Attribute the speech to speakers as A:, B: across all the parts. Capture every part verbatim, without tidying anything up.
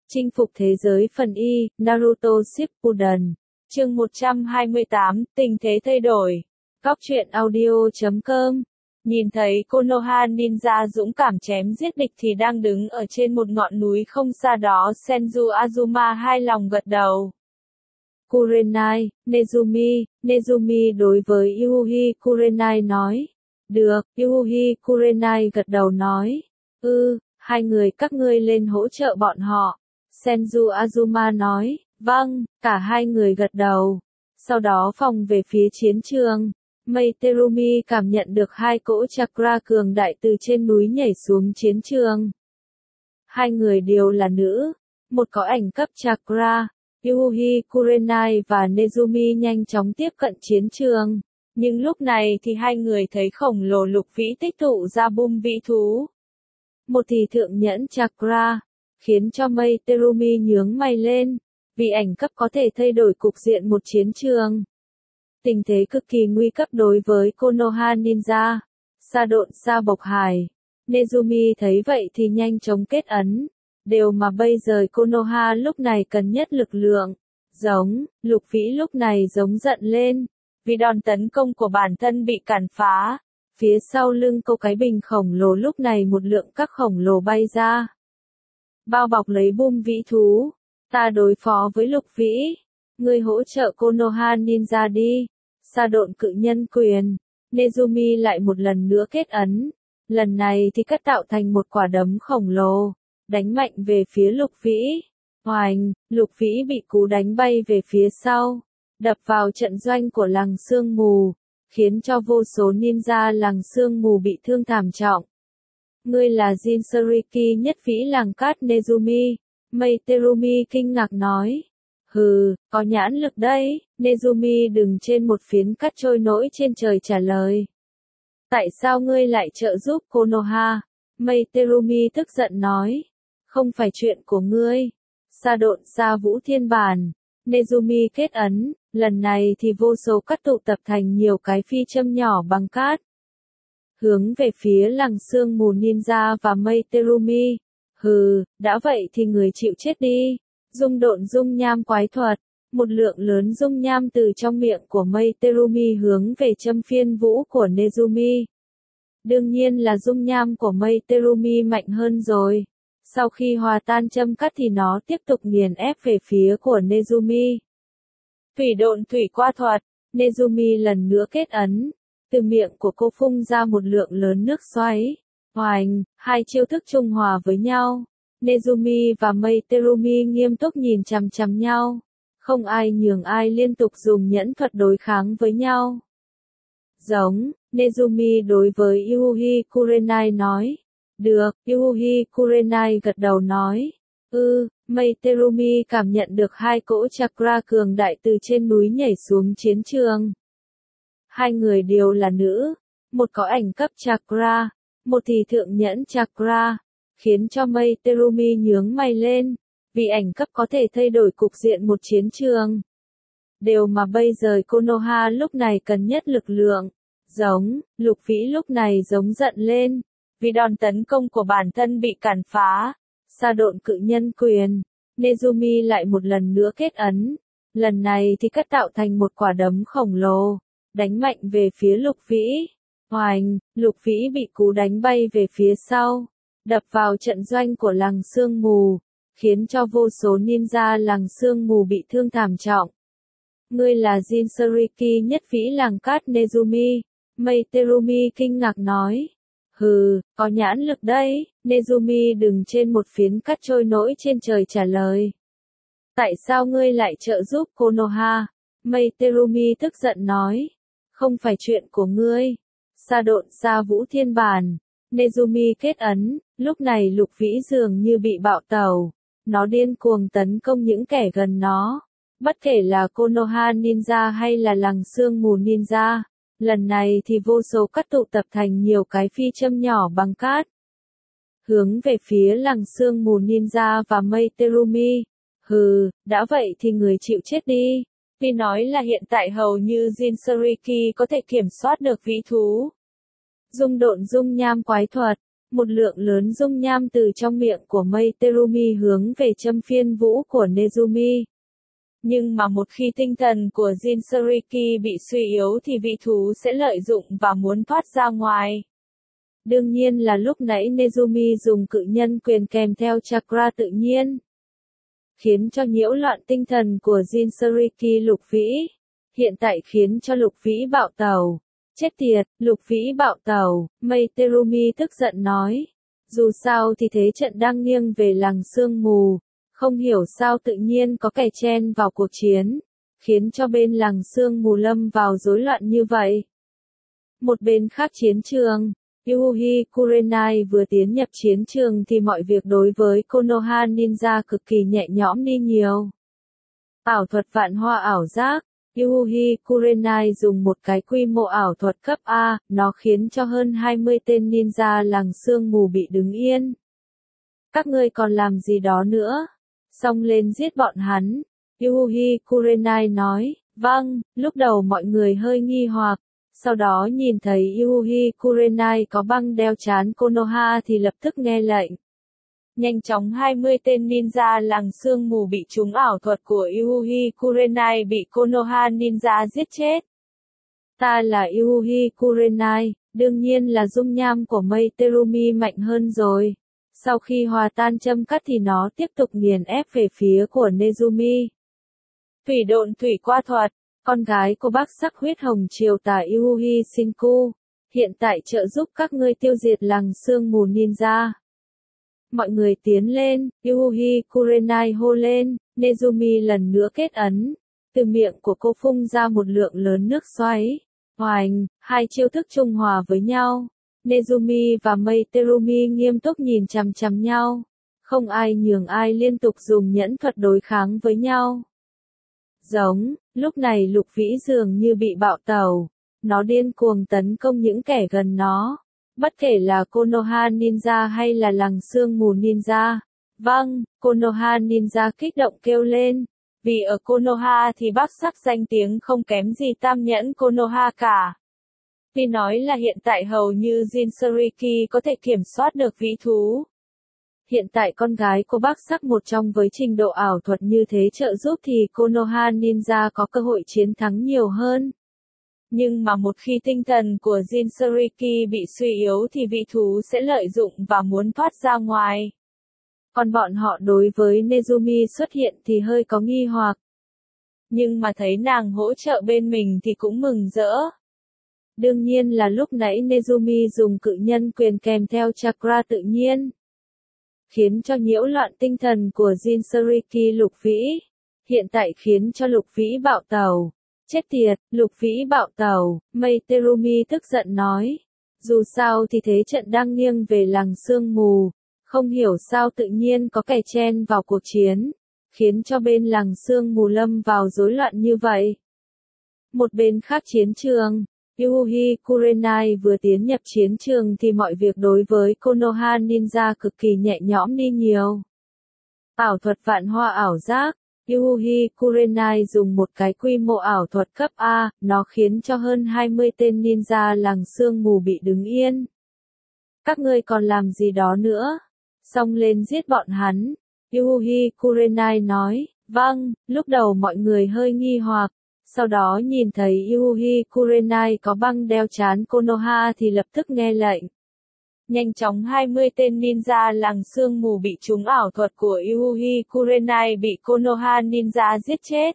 A: Chinh phục thế giới phần Y, Naruto Shippuden. Chương một trăm hai mươi tám, tình thế thay đổi. Góc truyện audio chấm com. Nhìn thấy Konoha Ninja dũng cảm chém giết địch thì đang đứng ở trên một ngọn núi không xa đó, Senju Azuma hai lòng gật đầu. Kurenai, Nezumi, Nezumi đối với Yuuhi Kurenai nói. Được, Yuuhi Kurenai gật đầu nói. Ừ, hai người các ngươi lên hỗ trợ bọn họ. Senju Azuma nói. Vâng, cả hai người gật đầu. Sau đó phòng về phía chiến trường. Mei Terumi cảm nhận được hai cỗ chakra cường đại từ trên núi nhảy xuống chiến trường. Hai người đều là nữ. Một có ảnh cấp chakra. Yuuhi Kurenai và Nezumi nhanh chóng tiếp cận chiến trường. Nhưng lúc này thì hai người thấy khổng lồ lục vĩ tích tụ ra bum vĩ thú. Một thì thượng nhẫn chakra, khiến cho Mei Terumi nhướng mày lên, vì ảnh cấp có thể thay đổi cục diện một chiến trường. Tình thế cực kỳ nguy cấp đối với Konoha Ninja. Sa độn sa bộc hải. Nezumi thấy vậy thì nhanh chóng kết ấn. Đều mà bây giờ Konoha lúc này cần nhất lực lượng. Giống, lục vĩ lúc này giống giận lên. Vì đòn tấn công của bản thân bị cản phá. Phía sau lưng cô cái bình khổng lồ lúc này một lượng các khổng lồ bay ra. Bao bọc lấy bum vĩ thú. Ta đối phó với lục vĩ. Ngươi hỗ trợ Konoha Ninja đi. Sa độn cự nhân quyền. Nezumi lại một lần nữa kết ấn. Lần này thì cắt tạo thành một quả đấm khổng lồ. Đánh mạnh về phía lục vĩ. Hoành, lục vĩ bị cú đánh bay về phía sau. Đập vào trận doanh của làng sương mù. Khiến cho vô số ninja làng sương mù bị thương thảm trọng. Ngươi là Jinchuriki nhất vĩ làng cát Nezumi. Mei Terumi kinh ngạc nói. Hừ, có nhãn lực đấy. Nezumi đứng trên một phiến cát trôi nổi trên trời trả lời. Tại sao ngươi lại trợ giúp Konoha? Mei Terumi tức giận nói. Không phải chuyện của ngươi. Sa độn sa vũ thiên bản. Nezumi kết ấn, lần này thì vô số cát tụ tập thành nhiều cái phi châm nhỏ bằng cát. Hướng về phía làng sương mù ninja và Mei Terumi. Hừ, đã vậy thì người chịu chết đi. Dung độn dung nham quái thuật. Một lượng lớn dung nham từ trong miệng của Mei Terumi hướng về châm phiên vũ của Nezumi. Đương nhiên là dung nham của Mei Terumi mạnh hơn rồi. Sau khi hòa tan châm cắt thì nó tiếp tục nghiền ép về phía của Nezumi. Thủy độn thủy qua thuật. Nezumi lần nữa kết ấn. Từ miệng của cô phun ra một lượng lớn nước xoáy. Hoành, hai chiêu thức trung hòa với nhau. Nezumi và Mei Terumi nghiêm túc nhìn chằm chằm nhau. Không ai nhường ai liên tục dùng nhẫn thuật đối kháng với nhau. Giống, Nezumi đối với Yuuhi Kurenai nói. Được, Yuuhi Kurenai gật đầu nói. Ừ, Mei Terumi cảm nhận được hai cỗ chakra cường đại từ trên núi nhảy xuống chiến trường. Hai người đều là nữ. Một có ảnh cấp chakra. Một thì thượng nhẫn chakra. Khiến cho Mei Terumi nhướng mày lên. Vì ảnh cấp có thể thay đổi cục diện một chiến trường. Đều mà bây giờ Konoha lúc này cần nhất lực lượng. Giống, lục vĩ lúc này giống giận lên. Vì đòn tấn công của bản thân bị cản phá. Sa độn cự nhân quyền. Nezumi lại một lần nữa kết ấn. Lần này thì cắt tạo thành một quả đấm khổng lồ. Đánh mạnh về phía lục vĩ. Hoành, lục vĩ bị cú đánh bay về phía sau. Đập vào trận doanh của làng sương mù. Khiến cho vô số ninja làng sương mù bị thương thảm trọng. Ngươi là Jinchuriki nhất vĩ làng cát Nezumi. Mei Terumi kinh ngạc nói. Hừ, có nhãn lực đấy. Nezumi đứng trên một phiến cát trôi nổi trên trời trả lời. Tại sao ngươi lại trợ giúp Konoha? Mei Terumi tức giận nói. Không phải chuyện của ngươi. Sa độn sa vũ thiên bản. Nezumi kết ấn, lúc này lục vĩ dường như bị bạo tẩu. Nó điên cuồng tấn công những kẻ gần nó. Bất kể là Konoha Ninja hay là làng sương mù ninja. Lần này thì vô số cát tụ tập thành nhiều cái phi châm nhỏ bằng cát. Hướng về phía làng sương mù ninja và Mei Terumi. Hừ, đã vậy thì người chịu chết đi. Vì nói là hiện tại hầu như Jinchuriki có thể kiểm soát được vĩ thú. Dung độn dung nham quái thuật. Một lượng lớn dung nham từ trong miệng của mây Terumi hướng về châm phiên vũ của Nezumi. Nhưng mà một khi tinh thần của Jinchuriki bị suy yếu thì vị thú sẽ lợi dụng và muốn thoát ra ngoài. Đương nhiên là lúc nãy Nezumi dùng cự nhân quyền kèm theo chakra tự nhiên, khiến cho nhiễu loạn tinh thần của Jinchuriki Lục Vĩ. Hiện tại khiến cho Lục Vĩ bạo tẩu. Chết tiệt, Lục Vĩ bạo tẩu, mây Terumi tức giận nói. Dù sao thì thế trận đang nghiêng về làng sương mù. Không hiểu sao tự nhiên có kẻ chen vào cuộc chiến, khiến cho bên làng sương mù lâm vào rối loạn như vậy. Một bên khác chiến trường, Yuhi Kurenai vừa tiến nhập chiến trường thì mọi việc đối với Konoha Ninja cực kỳ nhẹ nhõm đi nhiều. Ảo thuật vạn hoa ảo giác, Yuhi Kurenai dùng một cái quy mô ảo thuật cấp A, nó khiến cho hơn hai mươi tên ninja làng sương mù bị đứng yên. Các ngươi còn làm gì đó nữa? Xông lên giết bọn hắn. Yuhi Kurenai nói, vâng, lúc đầu mọi người hơi nghi hoặc. Sau đó nhìn thấy Yuhi Kurenai có băng đeo trán Konoha thì lập tức nghe lệnh. Nhanh chóng hai mươi tên ninja làng sương mù bị trúng ảo thuật của Yuhi Kurenai bị Konoha ninja giết chết. Ta là Yuhi Kurenai, đương nhiên là dung nham của mây Terumi mạnh hơn rồi. Sau khi hòa tan châm cắt thì nó tiếp tục nghiền ép về phía của Nezumi. Thủy độn thủy qua thuật, con gái của bác sắc huyết hồng triều tả Yuhi Shinku, hiện tại trợ giúp các ngươi tiêu diệt làng sương mù ninja. Mọi người tiến lên, Yuhi Kurenai hô lên, Nezumi lần nữa kết ấn. Từ miệng của cô phun ra một lượng lớn nước xoáy. Hoành, hai chiêu thức trung hòa với nhau. Nezumi và mây Terumi nghiêm túc nhìn chằm chằm nhau. Không ai nhường ai liên tục dùng nhẫn thuật đối kháng với nhau. Giống, lúc này Lục Vĩ dường như bị bạo tẩu. Nó điên cuồng tấn công những kẻ gần nó. Bất kể là Konoha Ninja hay là làng sương mù Ninja. Vâng, Konoha Ninja kích động kêu lên. Vì ở Konoha thì bác sắc danh tiếng không kém gì tam nhẫn Konoha cả. Tuy nói là hiện tại hầu như Jinchuriki có thể kiểm soát được vĩ thú. Hiện tại con gái của bác sắc một trong với trình độ ảo thuật như thế trợ giúp thì Konoha Ninja có cơ hội chiến thắng nhiều hơn. Nhưng mà một khi tinh thần của Jinchuriki bị suy yếu thì vị thú sẽ lợi dụng và muốn thoát ra ngoài. Còn bọn họ đối với Nezumi xuất hiện thì hơi có nghi hoặc. Nhưng mà thấy nàng hỗ trợ bên mình thì cũng mừng rỡ. Đương nhiên là lúc nãy Nezumi dùng cự nhân quyền kèm theo chakra tự nhiên, khiến cho nhiễu loạn tinh thần của Jinchuriki Lục Vĩ. Hiện tại khiến cho Lục Vĩ bạo tẩu. Chết tiệt, Lục Vĩ bạo tẩu, mây Terumi tức giận nói. Dù sao thì thế trận đang nghiêng về làng sương mù. Không hiểu sao tự nhiên có kẻ chen vào cuộc chiến, khiến cho bên làng sương mù lâm vào rối loạn như vậy. Một bên khác chiến trường, Yuhi Kurenai vừa tiến nhập chiến trường thì mọi việc đối với Konoha Ninja cực kỳ nhẹ nhõm đi nhiều. Ảo thuật vạn hoa ảo giác, Yuhi Kurenai dùng một cái quy mô ảo thuật cấp A, nó khiến cho hơn hai mươi tên ninja làng sương mù bị đứng yên. Các ngươi còn làm gì đó nữa? Xông lên giết bọn hắn. Yuhi Kurenai nói, vâng, lúc đầu mọi người hơi nghi hoặc. Sau đó nhìn thấy Yuhi Kurenai có băng đeo trán Konoha thì lập tức nghe lệnh. Nhanh chóng hai mươi tên ninja làng sương mù bị trúng ảo thuật của Yuhi Kurenai bị Konoha ninja giết chết.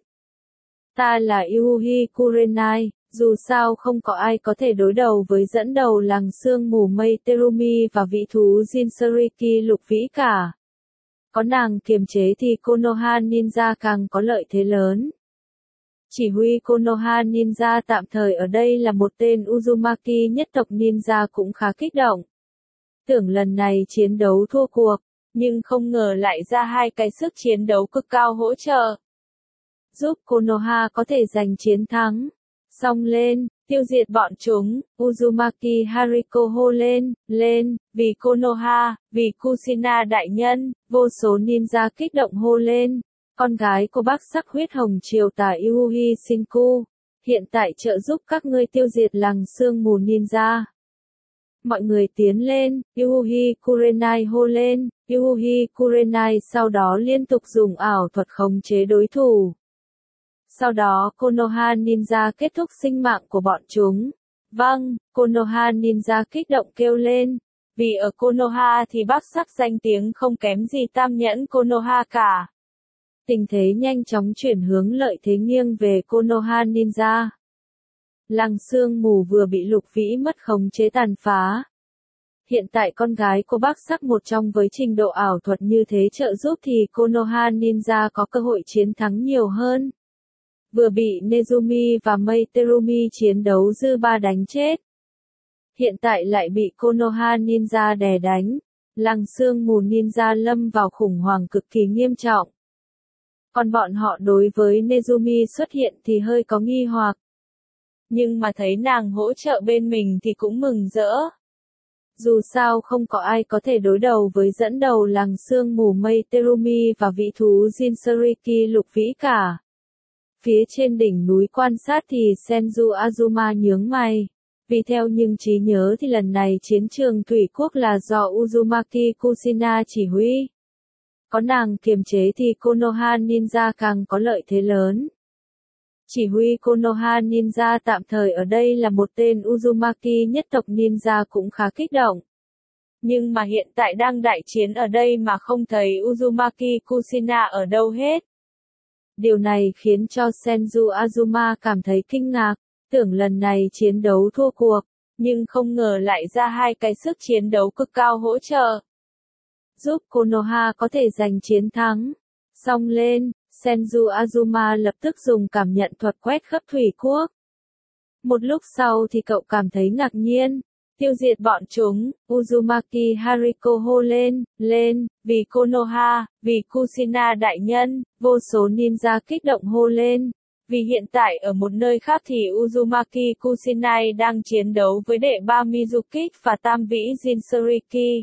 A: Ta là Yuhi Kurenai, dù sao không có ai có thể đối đầu với dẫn đầu làng sương mù mây Terumi và vị thú Jinchuriki Lục Vĩ cả. Có nàng kiềm chế thì Konoha ninja càng có lợi thế lớn. Chỉ huy Konoha Ninja tạm thời ở đây là một tên Uzumaki nhất tộc ninja cũng khá kích động. Tưởng lần này chiến đấu thua cuộc, nhưng không ngờ lại ra hai cái sức chiến đấu cực cao hỗ trợ, giúp Konoha có thể giành chiến thắng. Xông lên, tiêu diệt bọn chúng, Uzumaki Hariko hô lên, lên, vì Konoha, vì Kushina đại nhân, vô số ninja kích động hô lên. Con gái của bác sắc huyết hồng triều tả Yuhi Shinku, hiện tại trợ giúp các ngươi tiêu diệt làng sương mù ninja. Mọi người tiến lên, Yuhi Kurenai hô lên, Yuhi Kurenai sau đó liên tục dùng ảo thuật khống chế đối thủ. Sau đó Konoha Ninja kết thúc sinh mạng của bọn chúng. Vâng, Konoha Ninja kích động kêu lên. Vì ở Konoha thì Bắc Sắc danh tiếng không kém gì Tam Nhẫn Konoha cả. Tình thế nhanh chóng chuyển hướng lợi thế nghiêng về Konoha Ninja. Lăng Sương Mù vừa bị Lục Vĩ mất khống chế tàn phá. Hiện tại con gái cô Bắc Sắc một trong với trình độ ảo thuật như thế trợ giúp thì Konoha Ninja có cơ hội chiến thắng nhiều hơn. Vừa bị Nezumi và Mei Terumi chiến đấu dư ba đánh chết. Hiện tại lại bị Konoha Ninja đè đánh. Lăng Sương Mù Ninja lâm vào khủng hoảng cực kỳ nghiêm trọng. Còn bọn họ đối với Nezumi xuất hiện thì hơi có nghi hoặc. Nhưng mà thấy nàng hỗ trợ bên mình thì cũng mừng rỡ. Dù sao không có ai có thể đối đầu với dẫn đầu Lăng Sương Mù Mei Terumi và vị thú Jinchuriki Lục Vĩ cả. Phía trên đỉnh núi quan sát thì Senju Azuma nhướng mày. Vì theo nhưng trí nhớ thì lần này chiến trường thủy quốc là do Uzumaki Kushina chỉ huy. Có nàng kiềm chế thì Konoha Ninja càng có lợi thế lớn. Chỉ huy Konoha Ninja tạm thời ở đây là một tên Uzumaki nhất tộc Ninja cũng khá kích động. Nhưng mà hiện tại đang đại chiến ở đây mà không thấy Uzumaki Kushina ở đâu hết. Điều này khiến cho Senju Azuma cảm thấy kinh ngạc, tưởng lần này chiến đấu thua cuộc, nhưng không ngờ lại ra hai cái sức chiến đấu cực cao hỗ trợ. Giúp Konoha có thể giành chiến thắng. Xong lên, Senju Azuma lập tức dùng cảm nhận thuật quét khắp thủy quốc. Một lúc sau thì cậu cảm thấy ngạc nhiên. Tiêu diệt bọn chúng, Uzumaki Hariko hô lên, lên, vì Konoha, vì Kushina đại nhân, vô số ninja kích động hô lên. Vì hiện tại ở một nơi khác thì Uzumaki Kusinai đang chiến đấu với đệ ba Mizukik và tam vĩ Jinchuriki.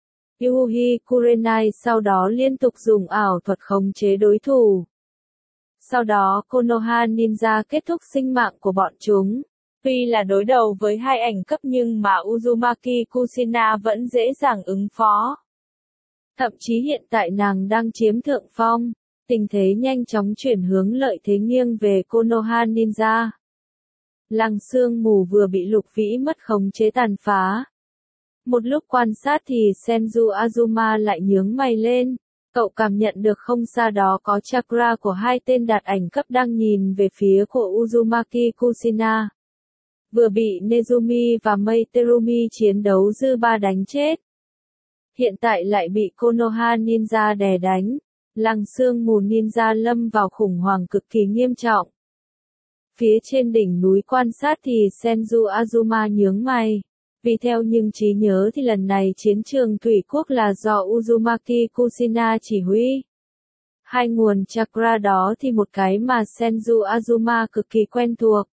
A: Yuhi Kurenai sau đó liên tục dùng ảo thuật khống chế đối thủ. Sau đó Konoha Ninja kết thúc sinh mạng của bọn chúng. Tuy là đối đầu với hai ảnh cấp nhưng mà Uzumaki Kushina vẫn dễ dàng ứng phó. Thậm chí hiện tại nàng đang chiếm thượng phong. Tình thế nhanh chóng chuyển hướng lợi thế nghiêng về Konoha Ninja. Lăng Sương Mù vừa bị Lục Vĩ mất khống chế tàn phá. Một lúc quan sát thì Senju Azuma lại nhướng mày lên. Cậu cảm nhận được không xa đó có chakra của hai tên đạt ảnh cấp đang nhìn về phía của Uzumaki Kushina. Vừa bị Nezumi và Mei Terumi chiến đấu dư ba đánh chết. Hiện tại lại bị Konoha Ninja đè đánh. Lăng Sương Mù Ninja lâm vào khủng hoảng cực kỳ nghiêm trọng. Phía trên đỉnh núi quan sát thì Senju Azuma nhướng mày. Vì theo nhưng trí nhớ thì lần này chiến trường thủy quốc là do Uzumaki Kushina chỉ huy. Hai nguồn chakra đó thì một cái mà Senju Azuma cực kỳ quen thuộc.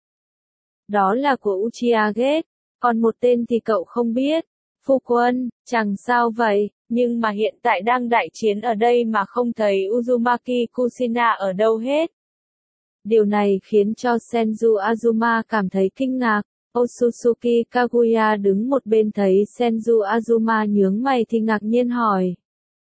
A: Đó là của Uchiha Gate, còn một tên thì cậu không biết. Phu quân, chẳng sao vậy, nhưng mà hiện tại đang đại chiến ở đây mà không thấy Uzumaki Kushina ở đâu hết. Điều này khiến cho Senju Azuma cảm thấy kinh ngạc. Otsutsuki Kaguya đứng một bên thấy Senju Azuma nhướng mày thì ngạc nhiên hỏi.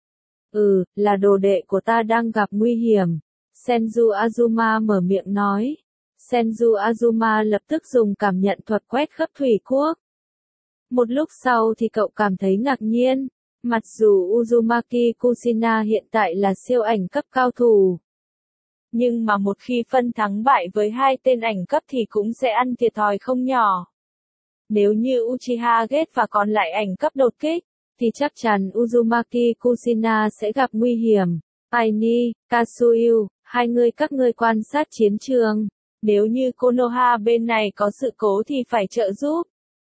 A: Ừ, là đồ đệ của ta đang gặp nguy hiểm. Senju Azuma mở miệng nói. Senju Azuma lập tức dùng cảm nhận thuật quét khắp thủy quốc. Một lúc sau thì cậu cảm thấy ngạc nhiên. Mặc dù Uzumaki Kushina hiện tại là siêu ảnh cấp cao thủ. Nhưng mà một khi phân thắng bại với hai tên ảnh cấp thì cũng sẽ ăn thiệt thòi không nhỏ. Nếu như Uchiha Gate và còn lại ảnh cấp đột kích, thì chắc chắn Uzumaki Kushina sẽ gặp nguy hiểm. Aini, Kasuyu, hai người các ngươi quan sát chiến trường. Nếu như Konoha bên này có sự cố thì phải trợ giúp.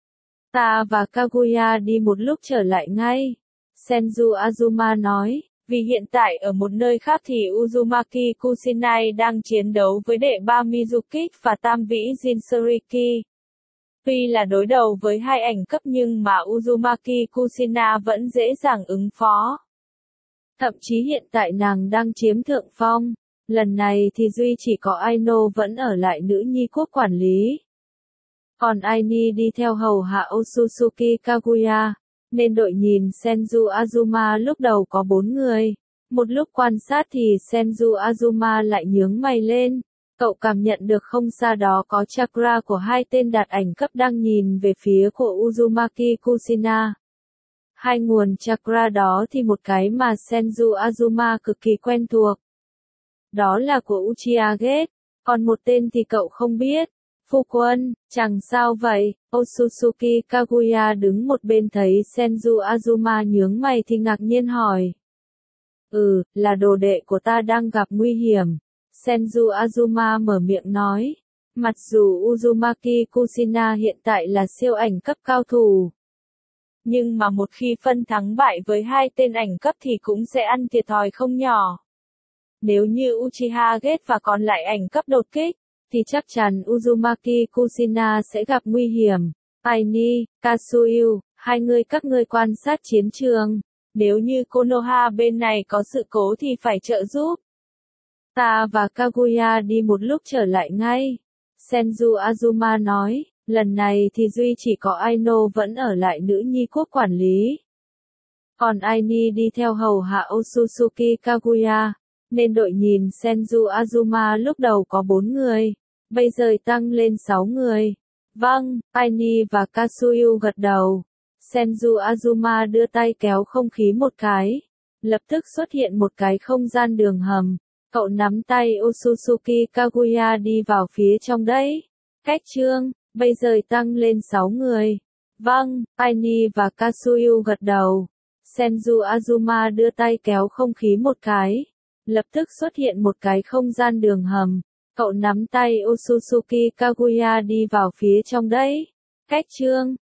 A: Ta và Kaguya đi một lúc trở lại ngay. Senju Azuma nói. Vì hiện tại ở một nơi khác thì Uzumaki Kusinai đang chiến đấu với đệ ba Mizukik và tam vĩ Jinchuriki. Tuy là đối đầu với hai ảnh cấp nhưng mà Uzumaki Kushina vẫn dễ dàng ứng phó. Thậm chí hiện tại nàng đang chiếm thượng phong. Lần này thì duy chỉ có Aino vẫn ở lại nữ nhi quốc quản lý. Còn Aini đi theo hầu hạ Otsutsuki Kaguya, nên đội nhìn Senju Azuma lúc đầu có bốn người. Một lúc quan sát thì Senju Azuma lại nhướng mày lên. Cậu cảm nhận được không xa đó có chakra của hai tên đạt ảnh cấp đang nhìn về phía của Uzumaki Kushina. Hai nguồn chakra đó thì một cái mà Senju Azuma cực kỳ quen thuộc. Đó là của Uchiha Gate, còn một tên thì cậu không biết. Phu quân, chẳng sao vậy? Otsutsuki Kaguya đứng một bên thấy Senju Azuma nhướng mày thì ngạc nhiên hỏi. Ừ, là đồ đệ của ta đang gặp nguy hiểm. Senju Azuma mở miệng nói. Mặc dù Uzumaki Kushina hiện tại là siêu ảnh cấp cao thủ, nhưng mà một khi phân thắng bại với hai tên ảnh cấp thì cũng sẽ ăn thiệt thòi không nhỏ. Nếu như Uchiha Gate và còn lại ảnh cấp đột kích, thì chắc chắn Uzumaki Kushina sẽ gặp nguy hiểm. Aini, Kasuyu, hai người các ngươi quan sát chiến trường. Nếu như Konoha bên này có sự cố thì phải trợ giúp. Ta và Kaguya đi một lúc trở lại ngay. Senju Azuma nói, lần này thì duy chỉ có Aino vẫn ở lại nữ nhi quốc quản lý. Còn Aini đi theo hầu hạ Otsutsuki Kaguya, nên đội nhìn Senju Azuma lúc đầu có bốn người, bây giờ tăng lên sáu người. Vâng, Aini và Kasuyu gật đầu. Senju Azuma đưa tay kéo không khí một cái. Lập tức xuất hiện một cái không gian đường hầm. Cậu nắm tay Otsutsuki Kaguya đi vào phía trong đấy. Cách chương, bây giờ tăng lên sáu người. Vâng, Aini và Kasuyu gật đầu. Senju Azuma đưa tay kéo không khí một cái. Lập tức xuất hiện một cái không gian đường hầm. Cậu nắm tay Otsutsuki Kaguya đi vào phía trong đấy. Cách chương,